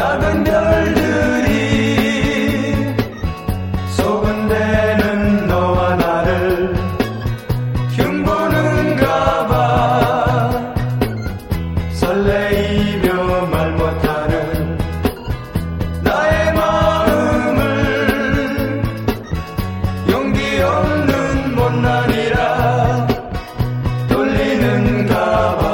작은 별들이 소근대는 너와 나를 흉보는가 봐. 설레이며 말 못하는 나의 마음을 용기 없는 못난이라 돌리는가 봐.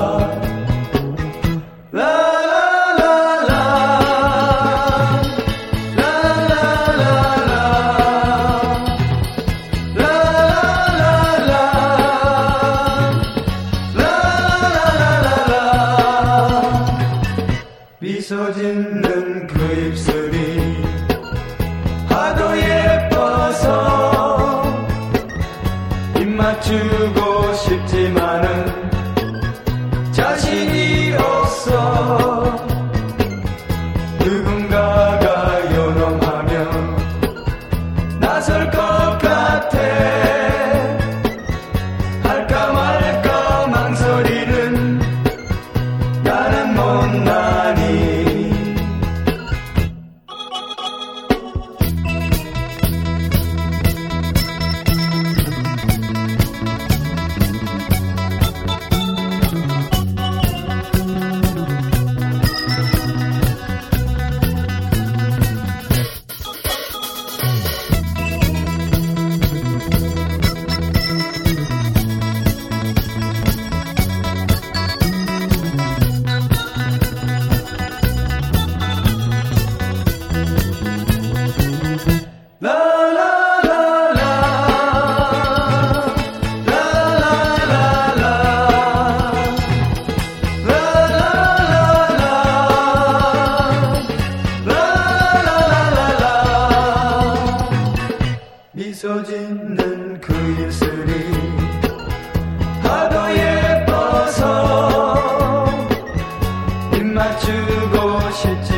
미소 짓는 그 입술이 하도 예뻐서 입 맞추고 싶지만은 자신이 없어. 누군가가 요놈하면 나설 것 같아. 할까 말까 망설이는 나는 못나니. 미소 짓는 그 입술이 하도 예뻐서 입 맞추고 싶지